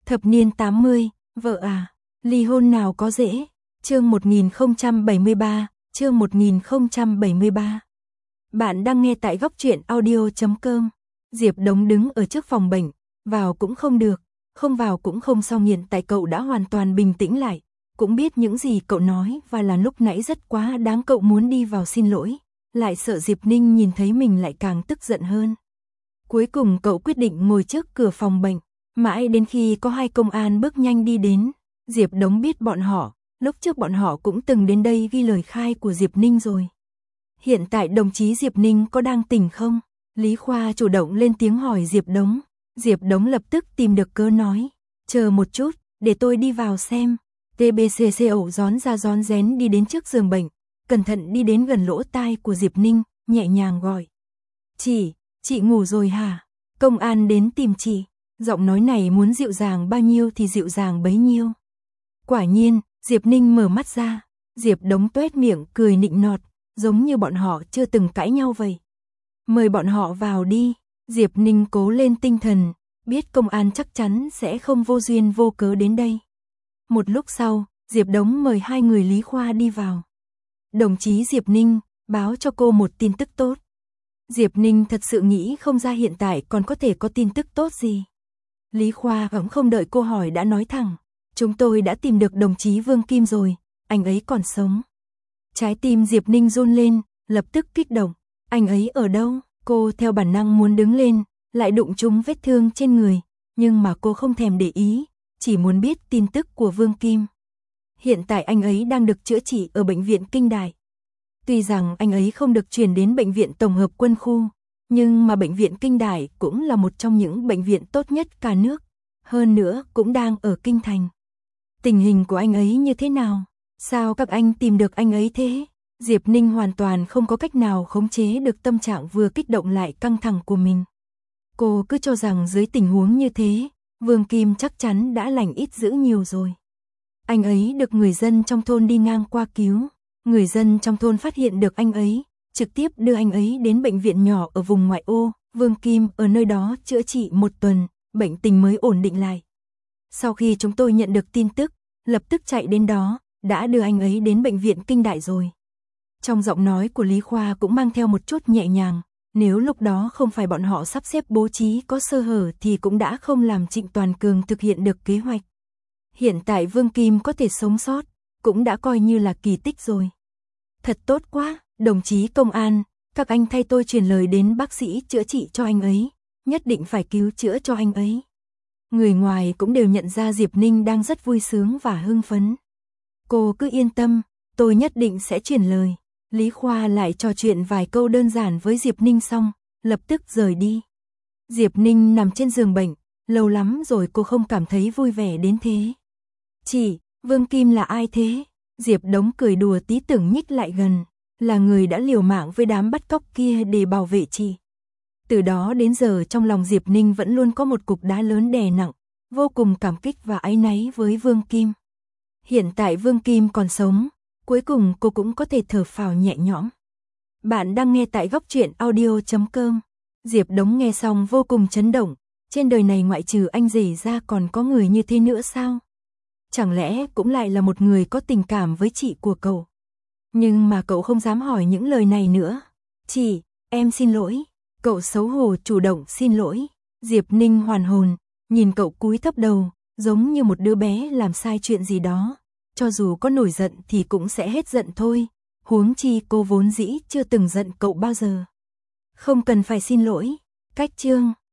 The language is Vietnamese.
Thập niên 80, vợ à, ly hôn nào có dễ. Chương 1073, chương 1073. Bạn đang nghe tại góc truyện audio.com. Diệp Đống đứng ở trước phòng bệnh, vào cũng không được, không vào cũng không xong, hiện tại cậu đã hoàn toàn bình tĩnh lại, cũng biết những gì cậu nói và là lúc nãy rất quá đáng, cậu muốn đi vào xin lỗi, lại sợ Diệp Ninh nhìn thấy mình lại càng tức giận hơn. Cuối cùng cậu quyết định ngồi trước cửa phòng bệnh, mãi đến khi có hai công an bước nhanh đi đến. Diệp Đống biết bọn họ, lúc trước bọn họ cũng từng đến đây ghi lời khai của Diệp Ninh rồi. Hiện tại đồng chí Diệp Ninh có đang tỉnh không? Lý Khoa chủ động lên tiếng hỏi Diệp Đống. Diệp Đống lập tức tìm được cớ nói, chờ một chút, để tôi đi vào xem. TBCC ẩu rón ra rón rén đi đến trước giường bệnh, cẩn thận đi đến gần lỗ tai của Diệp Ninh, nhẹ nhàng gọi. Chị ngủ rồi hả? Công an đến tìm chị. Giọng nói này muốn dịu dàng bao nhiêu thì dịu dàng bấy nhiêu. Quả nhiên, Diệp Ninh mở mắt ra. Diệp Đống tuét miệng cười nịnh nọt, giống như bọn họ chưa từng cãi nhau vậy. Mời bọn họ vào đi. Diệp Ninh cố lên tinh thần, biết công an chắc chắn sẽ không vô duyên vô cớ đến đây. Một lúc sau, Diệp Đống mời hai người Lý Khoa đi vào. Đồng chí Diệp Ninh, báo cho cô một tin tức tốt. Diệp Ninh thật sự nghĩ không ra hiện tại còn có thể có tin tức tốt gì. Lý Khoa cũng không đợi cô hỏi đã nói thẳng, chúng tôi đã tìm được đồng chí Vương Kim rồi, anh ấy còn sống. Trái tim Diệp Ninh run lên, lập tức kích động, anh ấy ở đâu? Cô theo bản năng muốn đứng lên, lại đụng trúng vết thương trên người, nhưng mà cô không thèm để ý, chỉ muốn biết tin tức của Vương Kim. Hiện tại anh ấy đang được chữa trị ở bệnh viện Kinh Đại. Tuy rằng anh ấy không được chuyển đến bệnh viện tổng hợp quân khu, nhưng mà bệnh viện Kinh Đại cũng là một trong những bệnh viện tốt nhất cả nước, hơn nữa cũng đang ở Kinh Thành. Tình hình của anh ấy như thế nào? Sao các anh tìm được anh ấy thế? Diệp Ninh hoàn toàn không có cách nào khống chế được tâm trạng vừa kích động lại căng thẳng của mình. Cô cứ cho rằng dưới tình huống như thế, Vương Kim chắc chắn đã lành ít dữ nhiều rồi. Anh ấy được người dân trong thôn đi ngang qua cứu. Người dân trong thôn phát hiện được anh ấy, trực tiếp đưa anh ấy đến bệnh viện nhỏ ở vùng ngoại ô. Vương Kim ở nơi đó chữa trị một tuần, bệnh tình mới ổn định lại. Sau khi chúng tôi nhận được tin tức, lập tức chạy đến đó, đã đưa anh ấy đến bệnh viện Kinh Đại rồi. Trong giọng nói của Lý Khoa cũng mang theo một chút nhẹ nhàng, nếu lúc đó không phải bọn họ sắp xếp bố trí có sơ hở thì cũng đã không làm Trịnh Toàn Cường thực hiện được kế hoạch. Hiện tại Vương Kim có thể sống sót, cũng đã coi như là kỳ tích rồi. Thật tốt quá, đồng chí công an, các anh thay tôi truyền lời đến bác sĩ chữa trị cho anh ấy, nhất định phải cứu chữa cho anh ấy. Người ngoài cũng đều nhận ra Diệp Ninh đang rất vui sướng và hưng phấn. Cô cứ yên tâm, tôi nhất định sẽ truyền lời. Lý Khoa lại trò chuyện vài câu đơn giản với Diệp Ninh xong, lập tức rời đi. Diệp Ninh nằm trên giường bệnh, lâu lắm rồi cô không cảm thấy vui vẻ đến thế. Chị, Vương Kim là ai thế? Diệp Đống cười đùa tí tưởng nhích lại gần, là người đã liều mạng với đám bắt cóc kia để bảo vệ chị. Từ đó đến giờ trong lòng Diệp Ninh vẫn luôn có một cục đá lớn đè nặng, vô cùng cảm kích và áy náy với Vương Kim. Hiện tại Vương Kim còn sống, cuối cùng cô cũng có thể thở phào nhẹ nhõm. Bạn đang nghe tại góc truyện audio.com. Diệp Đống nghe xong vô cùng chấn động, trên đời này ngoại trừ anh rể ra còn có người như thế nữa sao? Chẳng lẽ cũng lại là một người có tình cảm với chị của cậu? Nhưng mà cậu không dám hỏi những lời này nữa. Chị, em xin lỗi. Cậu xấu hổ chủ động xin lỗi. Diệp Ninh hoàn hồn, nhìn cậu cúi thấp đầu, giống như một đứa bé làm sai chuyện gì đó. Cho dù có nổi giận thì cũng sẽ hết giận thôi. Huống chi cô vốn dĩ chưa từng giận cậu bao giờ. Không cần phải xin lỗi. Cách chương.